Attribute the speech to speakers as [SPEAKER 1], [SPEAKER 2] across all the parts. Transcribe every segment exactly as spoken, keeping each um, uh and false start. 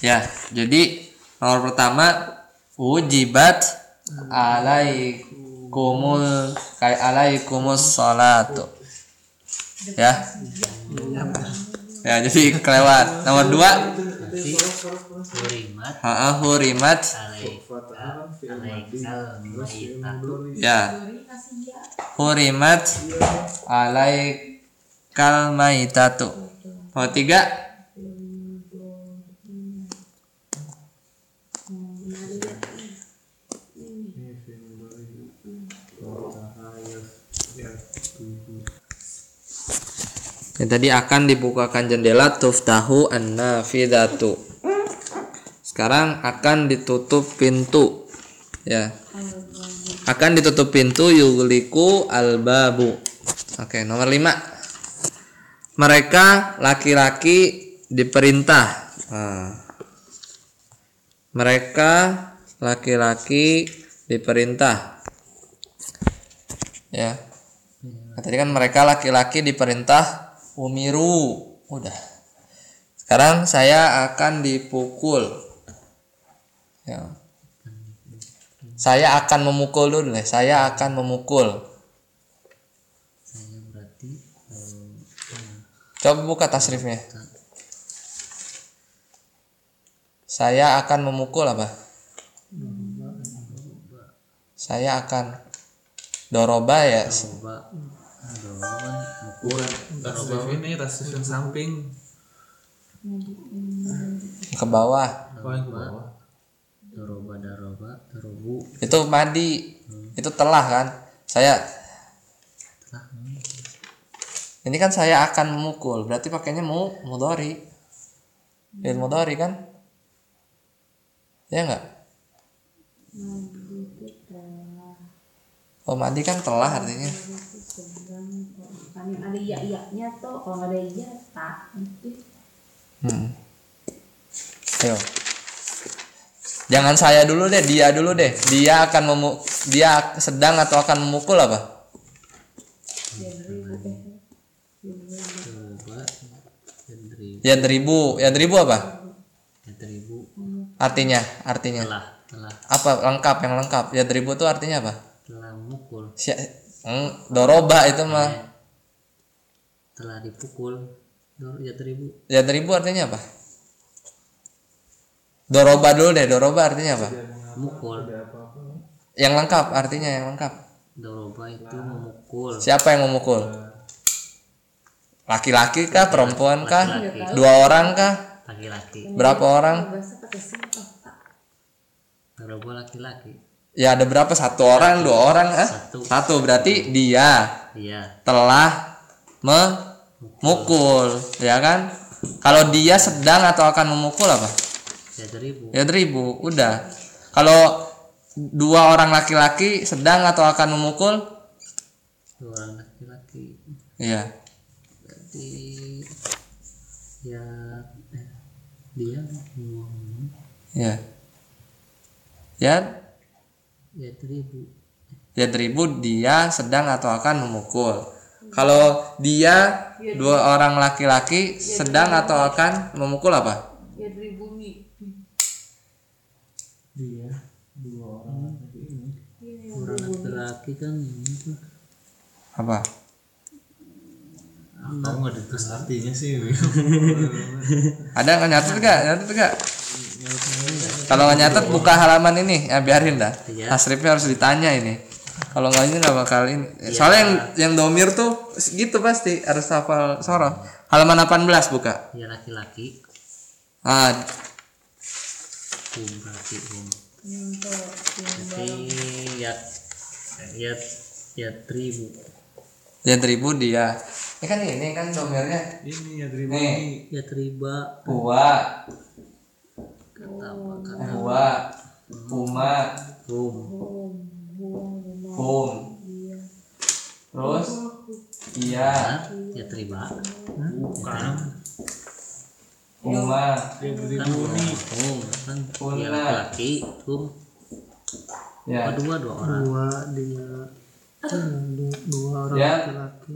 [SPEAKER 1] Ya, jadi nomor pertama ujibat alaikumul kai alaikumus sholatu. Ya. Ya, jadi kelewat. Nomor dua
[SPEAKER 2] hurimat
[SPEAKER 1] ha hurimat ya. Hurimat alaikal maitatu. Nomor tiga yang tadi akan dibukakan jendela tuftahu an-nafidatu. Sekarang akan ditutup pintu. Ya. Akan ditutup pintu yugliku al-babu. Oke, nomor lima. Mereka laki-laki diperintah. Nah. Mereka laki-laki diperintah. Ya. Nah, tadi kan mereka laki-laki diperintah umiru, udah. Sekarang saya akan dipukul. Ya. Saya akan memukul dulu deh. Saya akan memukul.
[SPEAKER 2] Saya berarti um,
[SPEAKER 1] Coba buka tasrifnya. Saya akan memukul apa? Saya akan doroba ya.
[SPEAKER 2] doroba doroba kan mukul.
[SPEAKER 3] Tasrif ini tasrif yang samping
[SPEAKER 1] Ke bawah.
[SPEAKER 3] oh yang ke bawah.
[SPEAKER 2] Doroba daroba dorobu
[SPEAKER 1] Itu madi. Itu telah kan? Saya
[SPEAKER 2] telah.
[SPEAKER 1] Ini kan saya akan memukul. Berarti pakainya mu mudhari. Fi'il mudhari kan? Ya enggak? Oh, madi kan telah artinya.
[SPEAKER 4] Kan yang ada iya-iyanya tuh, kalau nggak ada iya tak.
[SPEAKER 1] Hmm. Ayo. Jangan saya dulu deh, dia dulu deh. Dia akan memu dia sedang atau akan memukul apa?
[SPEAKER 2] Doroba yadribu
[SPEAKER 1] Yadribu. Yadribu apa?
[SPEAKER 2] yadribu
[SPEAKER 1] Artinya, artinya.
[SPEAKER 2] telah telah
[SPEAKER 1] Apa lengkap yang lengkap? Yadribu itu artinya apa?
[SPEAKER 2] telah mukul
[SPEAKER 1] Si hmm, doroba itu mah.
[SPEAKER 2] telah dipukul. Dor yadribu
[SPEAKER 1] Yadribu artinya apa? Doroba dulu deh, doroba artinya apa?
[SPEAKER 2] mukul.
[SPEAKER 1] Yang lengkap artinya yang lengkap.
[SPEAKER 2] Doroba itu memukul.
[SPEAKER 1] Siapa yang memukul? Laki-laki kah, perempuan kah?
[SPEAKER 2] Laki-laki.
[SPEAKER 1] Dua orang kah?
[SPEAKER 2] Laki-laki.
[SPEAKER 1] Berapa orang?
[SPEAKER 2] Doroba laki-laki.
[SPEAKER 1] Ya ada berapa? Satu orang, dua orang, ah?
[SPEAKER 2] Satu.
[SPEAKER 1] Satu berarti dia
[SPEAKER 2] Iya.
[SPEAKER 1] telah memukul, ya kan? Kalau dia sedang atau akan memukul apa?
[SPEAKER 2] Yadribu
[SPEAKER 1] Ya ribu, udah. Kalau dua orang laki-laki sedang atau akan memukul?
[SPEAKER 2] dua orang laki-laki.
[SPEAKER 1] Iya.
[SPEAKER 2] Berarti ya eh, dia mau
[SPEAKER 1] Ya. Ya,
[SPEAKER 2] yadribu
[SPEAKER 1] ya ribu dia sedang atau akan memukul. Kalau dia dua orang laki-laki sedang atau akan memukul apa?
[SPEAKER 4] Ya dari bumi.
[SPEAKER 3] Dia dua orang tadi ini.
[SPEAKER 2] orang laki-laki kan itu
[SPEAKER 1] Apa?
[SPEAKER 3] Kamu nggak ditulis artinya sih.
[SPEAKER 1] Ada nggak nyatet gak? Nyatet gak? Kalau nggak nyatet buka halaman ini, ya biarin dah.
[SPEAKER 2] Iya.
[SPEAKER 1] Tasrifnya harus ditanya ini. Kalau nggak ini nggak bakal ini. Soalnya yang yang domir tuh gitu pasti harus hafal sorof. Halaman delapan belas buka.
[SPEAKER 2] ya laki-laki.
[SPEAKER 1] Ah,
[SPEAKER 2] Hum berarti hum.
[SPEAKER 4] Untuk
[SPEAKER 2] Berarti yat yat yadribu
[SPEAKER 1] ya ribu dia. Ini kan ini kan domirnya.
[SPEAKER 3] Ini ya terima
[SPEAKER 1] Nih.
[SPEAKER 3] ini.
[SPEAKER 2] yadriba
[SPEAKER 1] Buah,
[SPEAKER 2] kata apa kata
[SPEAKER 1] buah, umat,
[SPEAKER 2] hum
[SPEAKER 1] hum. Terus iya,
[SPEAKER 2] nah, yadriba
[SPEAKER 3] Bukan.
[SPEAKER 1] umat,
[SPEAKER 3] Dia
[SPEAKER 2] kan
[SPEAKER 3] beribu nih.
[SPEAKER 2] hum kan
[SPEAKER 1] Hum
[SPEAKER 2] dia
[SPEAKER 1] lah.
[SPEAKER 2] laki-laki hum
[SPEAKER 1] ya,
[SPEAKER 2] dua dua orang
[SPEAKER 5] dua dia dua, dua orang
[SPEAKER 1] Ya.
[SPEAKER 5] laki-laki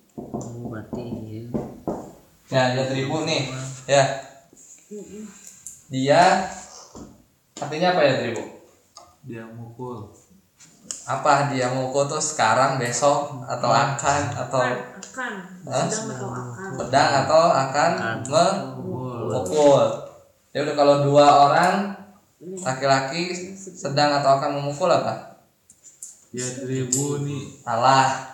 [SPEAKER 2] oh berarti iya
[SPEAKER 1] ya ya ribu nih, ya. dia artinya apa ya Tribu?
[SPEAKER 3] Dia mukul.
[SPEAKER 1] Apa dia mukul tuh sekarang, besok, atau akan, atau
[SPEAKER 4] akan
[SPEAKER 1] Hah?
[SPEAKER 4] sedang atau akan
[SPEAKER 1] sedang atau akan memukul. Ya udah, kalau dua orang laki-laki sedang atau akan memukul apa?
[SPEAKER 3] Yadribuni.
[SPEAKER 1] Salah.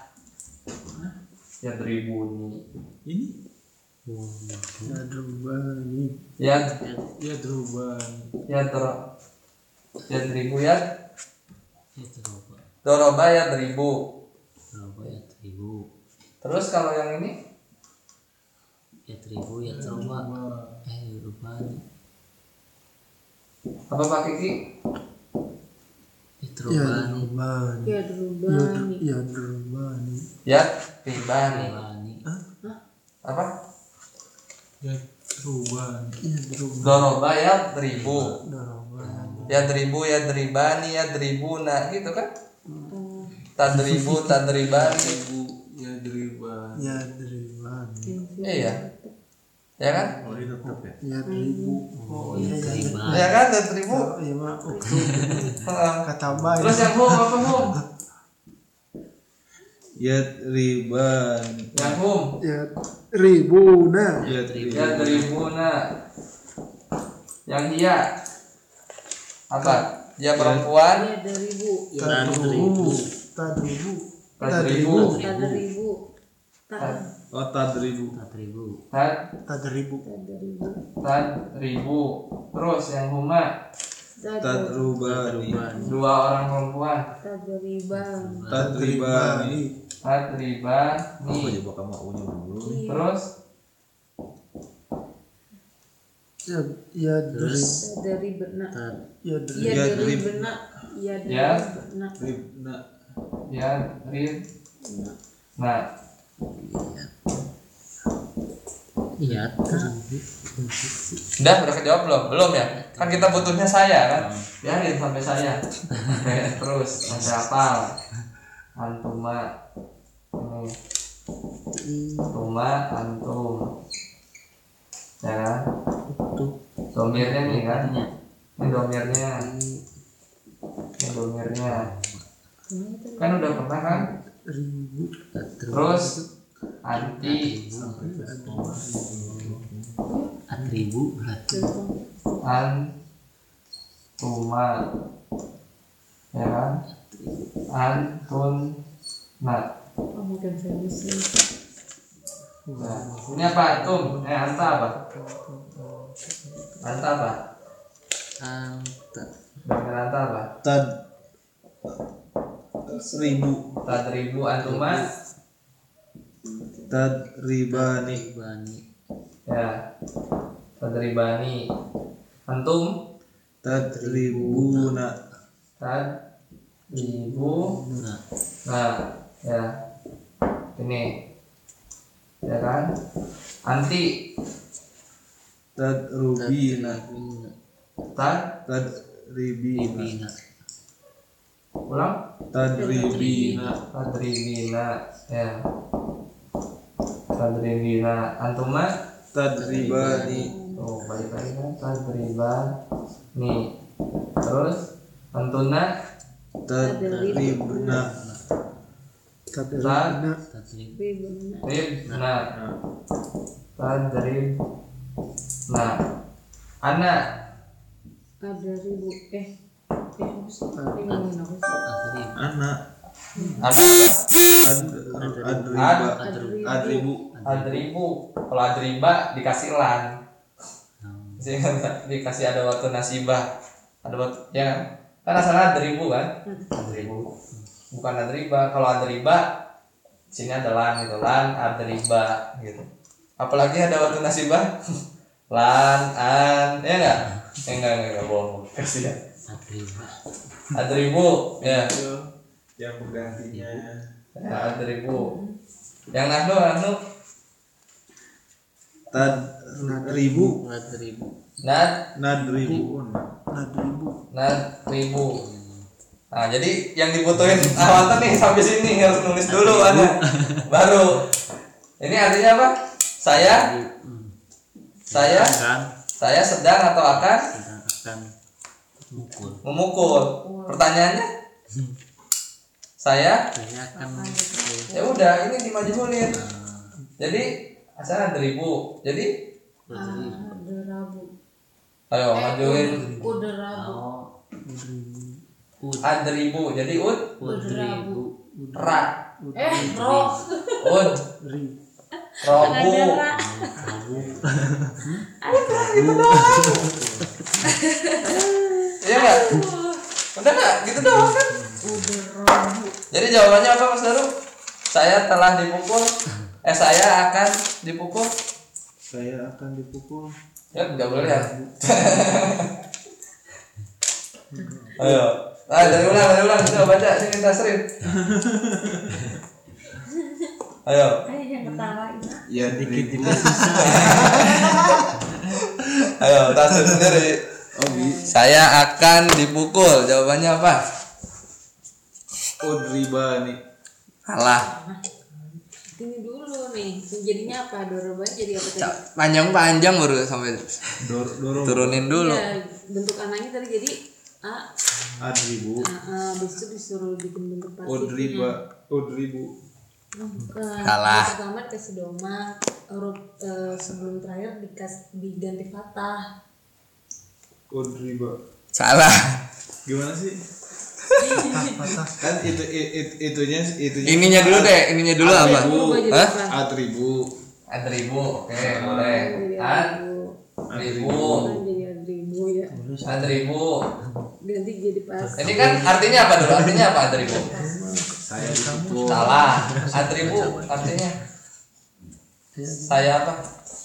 [SPEAKER 1] Yadribuni.
[SPEAKER 3] Ini
[SPEAKER 5] Yadrubani.
[SPEAKER 1] Yad
[SPEAKER 3] Yadrubani.
[SPEAKER 1] yadro yadribu yad
[SPEAKER 2] Itu roba.
[SPEAKER 1] doroba yadribu.
[SPEAKER 2] Roba ya tribu.
[SPEAKER 1] Terus kalau yang ini
[SPEAKER 2] Ya tribu ya roba. Eh rubani.
[SPEAKER 1] apa Pak Kiki?
[SPEAKER 2] Itu rubani.
[SPEAKER 5] Yadrubani.
[SPEAKER 4] ya derubani
[SPEAKER 5] Yadrubani.
[SPEAKER 1] Yad ribani.
[SPEAKER 2] Rubani.
[SPEAKER 1] Apa?
[SPEAKER 3] Yadrubani.
[SPEAKER 5] Yadrubani.
[SPEAKER 1] Doroba yadribu.
[SPEAKER 5] Darabani.
[SPEAKER 1] Yadribu yadribani yadribuna gitu kan? Tadribu tadribani.
[SPEAKER 3] Yadribani.
[SPEAKER 5] Yadribani.
[SPEAKER 1] Iya. Ya kan?
[SPEAKER 3] Oh ini tetap ya.
[SPEAKER 5] Yadribu. Oh iya iya. iya.
[SPEAKER 1] Ya kan tadribu.
[SPEAKER 5] Oh, iya mah uktu
[SPEAKER 1] Heeh.
[SPEAKER 5] kata baik.
[SPEAKER 1] Terus yang hum apa hum?
[SPEAKER 3] Yadribani.
[SPEAKER 1] Yang hum
[SPEAKER 5] Yadribuna.
[SPEAKER 3] Yadribani.
[SPEAKER 1] yadribuna. Yang dia apa? Dia perempuan.
[SPEAKER 4] ya deribu
[SPEAKER 5] Tadrubu. Tadrubu.
[SPEAKER 1] Tadribu.
[SPEAKER 4] tadribu tad
[SPEAKER 3] Oh tadribu.
[SPEAKER 2] Empat ribu.
[SPEAKER 1] Tad
[SPEAKER 5] Tadribu.
[SPEAKER 4] tadribu
[SPEAKER 1] tadribu. Terus yang huma
[SPEAKER 3] Tadrubani.
[SPEAKER 1] dua orang perempuan.
[SPEAKER 4] tadriban
[SPEAKER 3] Tadribani.
[SPEAKER 1] Tadribani.
[SPEAKER 3] Apa coba kamu maunya dulu?
[SPEAKER 1] Terus
[SPEAKER 5] Ya yadrib.
[SPEAKER 4] tadribna
[SPEAKER 2] Tad.
[SPEAKER 5] Yadrib.
[SPEAKER 4] ya
[SPEAKER 3] Ya,
[SPEAKER 4] deribna ya
[SPEAKER 1] Ya.
[SPEAKER 4] deribna
[SPEAKER 3] Ribna.
[SPEAKER 1] ya rib. Nah,
[SPEAKER 2] Iya.
[SPEAKER 1] udah udah kejawab belum? Belum ya? Kan kita butuhnya saya kan? Biarin sampai saya. Oke, terus sampai hafal. Antuma. Ini. Antuma, antum. Ya kan? Domirnya nih kan? Ini domirnya. Ini domirnya. Kan udah pernah kan?
[SPEAKER 5] Ribu.
[SPEAKER 1] Terus anti,
[SPEAKER 2] Atribu berarti.
[SPEAKER 1] antuma, ya kan? Antun, nah,
[SPEAKER 4] oh mungkin saya bisa
[SPEAKER 1] nah, ini apa antum? Eh anta apa? Anta apa?
[SPEAKER 2] Anta.
[SPEAKER 1] Dengan anta apa?
[SPEAKER 3] Tad. Seribu.
[SPEAKER 1] Tadribu antuma,
[SPEAKER 3] Tadribani.
[SPEAKER 2] Rubani.
[SPEAKER 1] ya. Tadribani, antum,
[SPEAKER 3] Tadribuna.
[SPEAKER 1] tadribu,
[SPEAKER 2] Nah.
[SPEAKER 1] nah, ya. Ini, ya kan? Anti,
[SPEAKER 3] Tadrubina.
[SPEAKER 2] Tadribina.
[SPEAKER 1] tad,
[SPEAKER 3] Tadribina.
[SPEAKER 2] Ribina.
[SPEAKER 1] ulang.
[SPEAKER 3] Tadribina.
[SPEAKER 1] Tadribina, ya. Tadribina, antuma,
[SPEAKER 3] Tadribani.
[SPEAKER 1] oh balik lagi kan, tadribani. Terus, antuna,
[SPEAKER 3] Tadribna.
[SPEAKER 5] Tadribuna.
[SPEAKER 2] Tadrib.
[SPEAKER 4] ribna
[SPEAKER 1] ribna, tadrib, nah, anak,
[SPEAKER 4] ada ribu eh eh apa sih eh ngomongin apa sih
[SPEAKER 2] Adrib.
[SPEAKER 3] Anak.
[SPEAKER 1] anak,
[SPEAKER 3] Ad. Adriba.
[SPEAKER 2] Adrib.
[SPEAKER 3] Adribu.
[SPEAKER 1] adribu. Kalau adriba dikasih lan,
[SPEAKER 2] Hmm.
[SPEAKER 1] sehingga dikasih ada waktu nasibah, ada waktu, ya kan? Kan asalnya adribu kan? Adribu, bukan adriba. Kalau adriba, sini ada lan gitu, lan adriba gitu. Apalagi ada waktu nasibah, lan an, ya enggak? Ya enggak enggak, enggak bohong, kasih ya.
[SPEAKER 2] Adriba.
[SPEAKER 1] Adribu, ya.
[SPEAKER 3] Itu yang penggantinya.
[SPEAKER 1] Ya, adribu. Yang nahnu, nahnu,
[SPEAKER 3] Tadribu.
[SPEAKER 2] Adribu.
[SPEAKER 1] nad,
[SPEAKER 3] Nadribu.
[SPEAKER 5] Nadribu.
[SPEAKER 1] nadribu. Nah, jadi yang dibutuhin awalnya nih sampai sini harus nulis dulu ada. Baru. Ini artinya apa? Saya,
[SPEAKER 2] Hmm.
[SPEAKER 1] saya,
[SPEAKER 2] Kan.
[SPEAKER 1] Saya sedang atau akan
[SPEAKER 2] sedang akan mukul.
[SPEAKER 1] memukul. Pertanyaannya? Saya
[SPEAKER 2] Saya akan
[SPEAKER 1] ya udah ini dimajhulin.
[SPEAKER 2] eh,
[SPEAKER 1] Jadi asalnya deribu. Jadi
[SPEAKER 4] Ada rabu.
[SPEAKER 1] ayo majuin
[SPEAKER 4] Udah rabu.
[SPEAKER 2] oh, ud
[SPEAKER 1] adribu. Jadi ud
[SPEAKER 2] udribu
[SPEAKER 1] ra
[SPEAKER 4] Eh, roh.
[SPEAKER 1] ud
[SPEAKER 5] Ri.
[SPEAKER 1] robu.
[SPEAKER 4] Ada ra.
[SPEAKER 2] rabu
[SPEAKER 1] Iya nggak? Udah nggak? Gitu doang kan?
[SPEAKER 4] Udah rabu.
[SPEAKER 1] Jadi jawabannya apa Mas Daru? Saya telah dipukul. Eh saya akan dipukul.
[SPEAKER 3] Saya akan dipukul.
[SPEAKER 1] Ya nggak boleh ya. Ayo. Ah dari ulang dari ulang coba baca sini Tasrin. Ayo.
[SPEAKER 4] Ayo yang ketawain.
[SPEAKER 3] Ya dikit dikit.
[SPEAKER 1] Ayo Tasrin sendiri.
[SPEAKER 3] Oh bi.
[SPEAKER 1] Saya akan dipukul. Jawabannya apa?
[SPEAKER 3] Udriba nih.
[SPEAKER 1] Alah.
[SPEAKER 4] Ini dulu nih. Jadinya apa? Doroba jadi apa tadi?
[SPEAKER 1] Panjang-panjang baru sampai
[SPEAKER 3] Dor dorong.
[SPEAKER 1] turunin dulu.
[SPEAKER 4] Ya, bentuk anaknya tadi jadi A.
[SPEAKER 3] Adribu.
[SPEAKER 4] Nah, uh, habis itu disuruh bikin bentuk pasifnya.
[SPEAKER 3] Udriba. Udribu.
[SPEAKER 4] Uh,
[SPEAKER 1] Salah.
[SPEAKER 4] Pertama dikasih doma, huruf uh, sebelum terakhir dikas diganti fathah.
[SPEAKER 3] Udriba.
[SPEAKER 1] Salah.
[SPEAKER 3] Gimana sih? Kan itu it, itunya itunya.
[SPEAKER 1] Ininya dulu deh, ininya dulu apa?
[SPEAKER 3] Adribu.
[SPEAKER 4] Berubah jadi
[SPEAKER 1] Hah?
[SPEAKER 4] apa?
[SPEAKER 3] Adribu.
[SPEAKER 1] Adribu. Oke, boleh.
[SPEAKER 4] Jadi
[SPEAKER 1] Ad
[SPEAKER 4] adribu.
[SPEAKER 1] ribu.
[SPEAKER 4] Kan jadi adribu ya.
[SPEAKER 1] Adribu.
[SPEAKER 4] Ganti jadi pas.
[SPEAKER 1] Ini kan artinya apa dulu? Artinya apa adribu?
[SPEAKER 3] Saya dipukul.
[SPEAKER 1] Salah. Adribu artinya saya apa?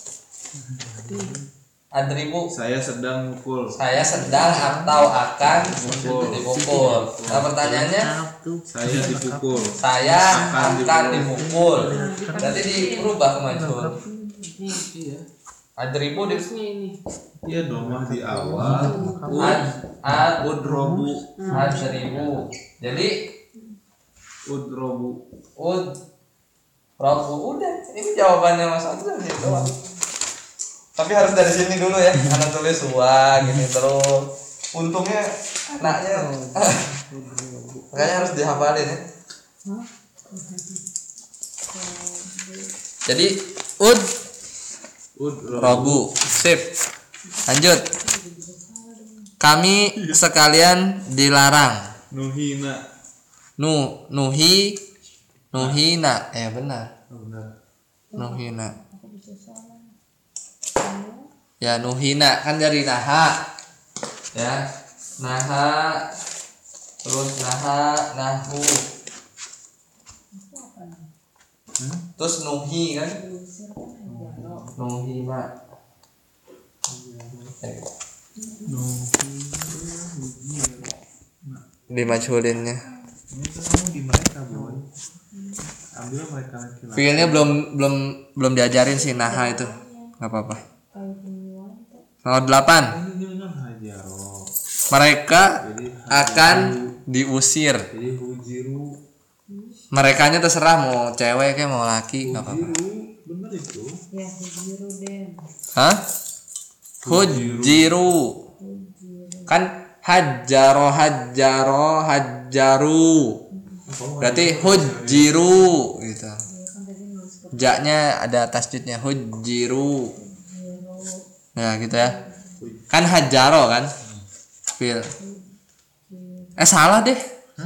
[SPEAKER 1] Adribu.
[SPEAKER 3] Saya sedang mukul.
[SPEAKER 1] Saya sedang atau akan
[SPEAKER 3] Mukul.
[SPEAKER 1] dipukul. Nah pertanyaannya,
[SPEAKER 2] tuh
[SPEAKER 3] Saya dipukul.
[SPEAKER 1] saya
[SPEAKER 3] Akan
[SPEAKER 1] akan dipukul. Berarti dirubah ke majhul.
[SPEAKER 4] Nih,
[SPEAKER 1] Adribu di
[SPEAKER 4] terusnya ini.
[SPEAKER 3] Iya domah di awal.
[SPEAKER 1] ad ad
[SPEAKER 3] Udrobu.
[SPEAKER 1] adribu. Jadi
[SPEAKER 3] Udrobu.
[SPEAKER 1] ud robu udah. Ini jawabannya Mas Adlan nih doang. Tapi harus dari sini dulu ya. Anak tulis wa gini terus. Untungnya anaknya makanya harus dihafalin ya. Jadi ud
[SPEAKER 3] Udrobu.
[SPEAKER 1] robu. Sip. Lanjut. Kami sekalian dilarang.
[SPEAKER 3] Nuhina.
[SPEAKER 1] Nu nuhi nuhina. Eh benar.
[SPEAKER 3] Benar.
[SPEAKER 1] Nuhina. Ya nuhina kan dari naha. Ya. Naha terus naha nahu. Terus nuhi kan? Nuhina. Dimajhulinnya.
[SPEAKER 3] Ini tuh kamu di mereka boy. Ambil mereka laki-laki.
[SPEAKER 1] Filenya belum belum belum diajarin sih naha itu. Enggak apa-apa. Nomor delapan.
[SPEAKER 3] Ini kan hajaro.
[SPEAKER 1] Mereka
[SPEAKER 3] Jadi
[SPEAKER 1] akan diusir.
[SPEAKER 3] jadi hujiru.
[SPEAKER 1] Merekanya terserah mau cewek kayak mau laki enggak apa-apa.
[SPEAKER 3] Hujiru. Bener itu.
[SPEAKER 4] Ya, biru deh.
[SPEAKER 1] Hah? Hujiru. Kan hajaro hajaro hajaru. Berarti hujiru gitu. Ja-nya ada tasdidnya hujiru. Ya gitu ya. Kan hajaro kan? Fil. Eh salah deh.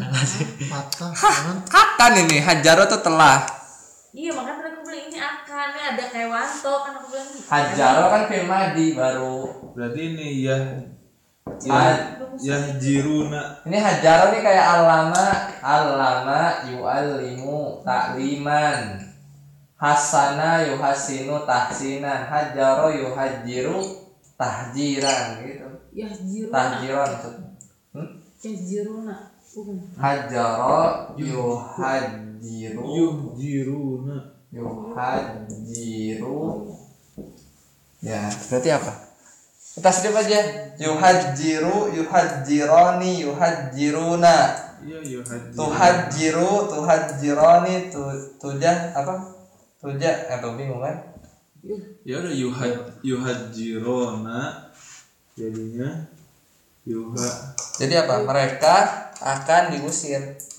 [SPEAKER 1] Kapan ini hajaro tuh telah.
[SPEAKER 4] Iya, makanya tadi aku bilang ini akan. Ini ada kayak wanto kan aku bilang.
[SPEAKER 1] Hajaro kan fil madi baru.
[SPEAKER 3] Berarti ini ya
[SPEAKER 1] Had-
[SPEAKER 3] ya jiruna.
[SPEAKER 1] Ini hajaro nih kayak alama, alama yu'allimu takliman. Hasana yuhasinu tahsinan. Hajaro yuhajiru tahjiran gitu.
[SPEAKER 4] Ya jiruna.
[SPEAKER 1] Tahjiran maksudnya. Hmm?
[SPEAKER 4] Ya jiruna. Bukan.
[SPEAKER 1] Hajaro yuhajiru
[SPEAKER 3] Yuhjiruna.
[SPEAKER 1] yuhajiru. Ya, berarti apa? Kita sedip aja. Yuhajiru, yuhajironi, yuhajiruna.
[SPEAKER 3] Iya yuhajiruna.
[SPEAKER 1] Tuhajiru, tuhajironi, tu tujah apa? Tujah atau bingung kan?
[SPEAKER 3] Ya udah yuhad yuhajirona jadinya yuha
[SPEAKER 1] Jadi apa? Mereka akan diusir.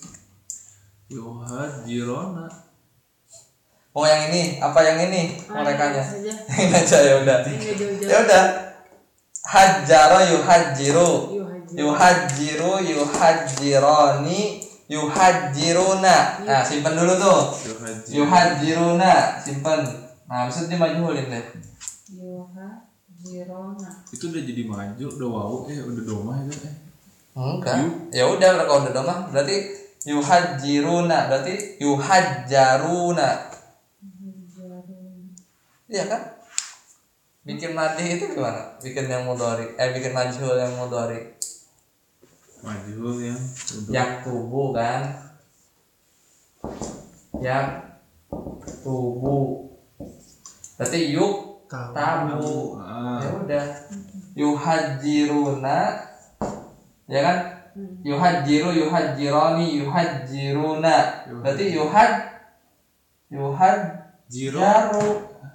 [SPEAKER 3] yuhajirona.
[SPEAKER 1] Oh yang ini, apa yang ini?
[SPEAKER 4] Ah,
[SPEAKER 1] Merekanya.
[SPEAKER 4] saja.
[SPEAKER 1] Ini aja ya udah.
[SPEAKER 4] Nggak jauh-jauh.
[SPEAKER 1] Ya udah. Hajjaro yuhajjiru.
[SPEAKER 4] Yuhajir.
[SPEAKER 1] Yuhajjiru yuhajjironi yuhajjiruna. Nah, simpen dulu tuh.
[SPEAKER 3] Yuhajir.
[SPEAKER 1] Yuhajjiruna, simpen. Nah, habis itu dimajulin deh.
[SPEAKER 4] Yuha Jirona.
[SPEAKER 3] Itu udah jadi maju, udah wow, eh udah domah itu eh.
[SPEAKER 1] Enggak. Ya udah kalau udah domah berarti yuhajjiruna, berarti yuhajjaruna. Iya kan? Bikin madhi itu gimana? Bikin yang mudhari, eh bikin majhul yang mudhari.
[SPEAKER 3] Maju yang udah.
[SPEAKER 1] Yak tubuh kan? Yak tubuh. Berarti yuk tabu.
[SPEAKER 3] Ah,
[SPEAKER 1] Ya udah. Yuhajjiruna. Ya kan? Yuhajjiru yuhajjironi yuhajjiruna. Berarti yuhaj
[SPEAKER 3] Jiro.
[SPEAKER 1] yuhajjaru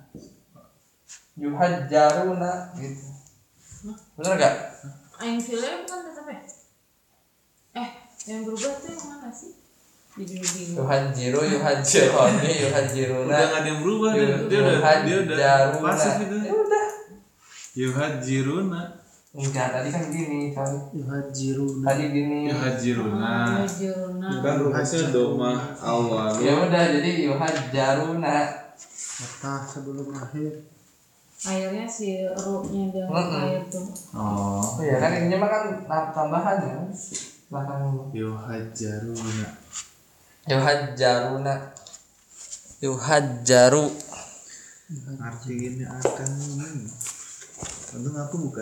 [SPEAKER 1] yuhajjaruna gitu. Bener gak?
[SPEAKER 4] Ain file bukan tetap ya? Eh, yang berubah tuh yang mana sih? Jadi bingung.
[SPEAKER 1] Yuhajjiru yuhajjironi yuhajjiruna.
[SPEAKER 3] Udah nggak ada yang berubah, dia, dia udah dia udah
[SPEAKER 1] Yuhajjaruna.
[SPEAKER 3] pasif itu.
[SPEAKER 1] Ya udah.
[SPEAKER 3] Yuhajiruna.
[SPEAKER 1] Enggak, tadi kan gini, coy.
[SPEAKER 5] Yuhajiruna.
[SPEAKER 1] Tadi gini.
[SPEAKER 3] Yuhajiruna.
[SPEAKER 4] Jirona.
[SPEAKER 3] Kan rumusnya domah awal.
[SPEAKER 1] Ya udah, jadi yuhajjaruna.
[SPEAKER 5] Fatah sebelum akhir.
[SPEAKER 4] Akhirnya si ru-nya dan
[SPEAKER 1] Mm-mm.
[SPEAKER 4] air tuh.
[SPEAKER 3] Oh.
[SPEAKER 1] Oh ya kan ini mah kan tambahan ya. Belakang
[SPEAKER 3] Yuhajjaruna.
[SPEAKER 1] yuhajjaruna. Yuhajjaru.
[SPEAKER 3] Artinya akan ini. Untung aku buka.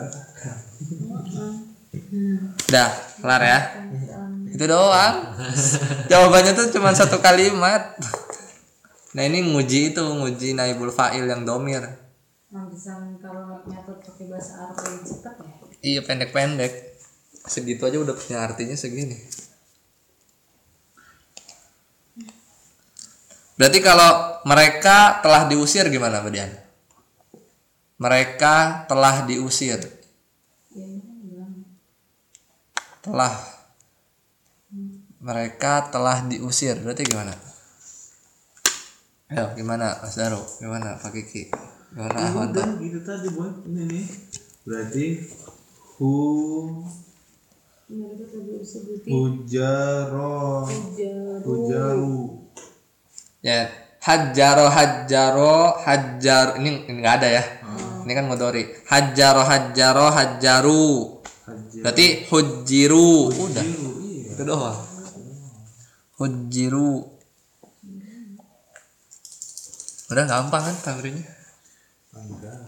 [SPEAKER 1] Dah, kelar ya. Itu doang. Jawabannya tuh cuma satu kalimat. Nah ini nguji itu, nguji naibul fa'il yang domir.
[SPEAKER 4] Mantesan kalau nyatet pakai bahasa Arab lebih cepat ya.
[SPEAKER 1] Iya pendek-pendek. Segitu aja udah punya artinya segini. Berarti kalau mereka telah diusir gimana Badian? Mereka telah diusir.
[SPEAKER 4] Ya ini kan bilang
[SPEAKER 1] Telah. Mereka telah diusir. Berarti gimana? Ayo gimana Mas Daru? Gimana Pak Kiki? Gimana Ahmad?
[SPEAKER 3] Udah gitu tadi buat ini nih. Berarti hu
[SPEAKER 4] mereka tadi usir berarti
[SPEAKER 3] hujaro
[SPEAKER 4] Jaru.
[SPEAKER 3] hujaru.
[SPEAKER 1] Ya, hajjaro hajjaro hajjar ini enggak ada ya. Ini kan mudhari. Hajjaro hajjaro hajjaru.
[SPEAKER 3] Hajar.
[SPEAKER 1] Berarti hujjiru. Udah.
[SPEAKER 3] Hujiru, iya.
[SPEAKER 1] Itu doang. Hujjiru. Udah gampang kan tamrinnya?
[SPEAKER 3] Enggak.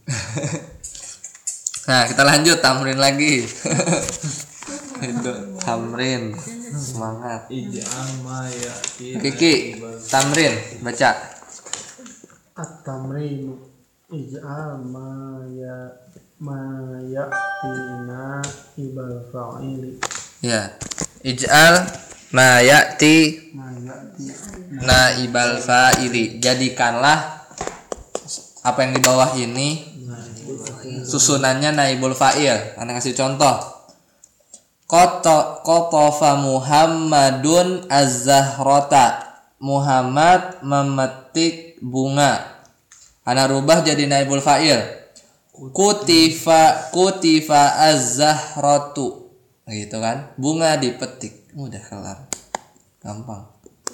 [SPEAKER 1] Nah, kita lanjut tamrin lagi. Itu tamrin. Semangat.
[SPEAKER 3] Ij'al ma ya'ti.
[SPEAKER 1] Kiki, tamrin baca.
[SPEAKER 5] At-tamrinu ij'al ma ya ma ya'tina ibal fa'ili.
[SPEAKER 1] Ya. Ij'al ma ya'ti
[SPEAKER 5] Ma ya'ti
[SPEAKER 1] naibal fa'ili. Jadikanlah apa yang di bawah ini susunannya naibul fa'il. Anda kasih contoh. Qata qatafa Muhammadun az-zahrata. Muhammad memetik bunga. Ana rubah jadi naibul fa'il. Kutifa kutifa az-zahratu. Gitu kan? Bunga dipetik. Udah kelar. Gampang.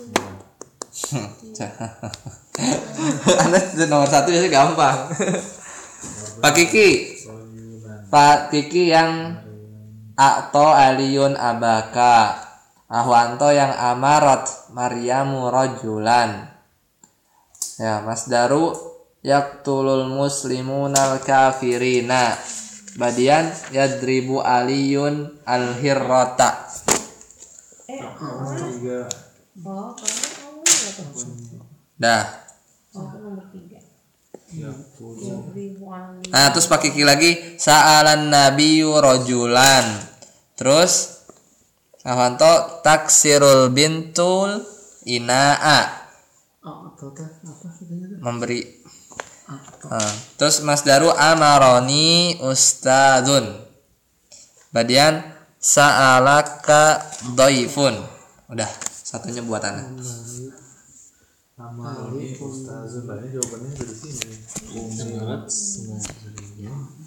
[SPEAKER 1] Anda nomor satu jadi gampang. Pak Kiki, Pak Kiki yang Akto Aliyun Abaka, Ahwanto yang Amarat Maryamu Rajulan. Ya, Mas Daru yaktulul muslimunal kafirina. Badian yadribu Aliyun al-hirrata.
[SPEAKER 4] Eh,
[SPEAKER 3] Tiga.
[SPEAKER 4] oh, kamu kamu berapa?
[SPEAKER 1] Dah.
[SPEAKER 4] Oh, aku nomor tiga.
[SPEAKER 3] Ya,
[SPEAKER 4] Ribuan.
[SPEAKER 1] Nah, terus Pak Kiki lagi sa'alan nabiyyu rajulan. Terus Ahwanto taksirul bintul inaa.
[SPEAKER 5] Atau teh apa sebenarnya?
[SPEAKER 1] Memberi
[SPEAKER 5] Atau
[SPEAKER 1] Ah, terus masdaru amaroni ustadzun. Badian sa'alaka dhaifun. Udah, satunya buat Ana.
[SPEAKER 3] Amali ustazun. Berarti jawabannya dari sini.
[SPEAKER 2] Sangat sangat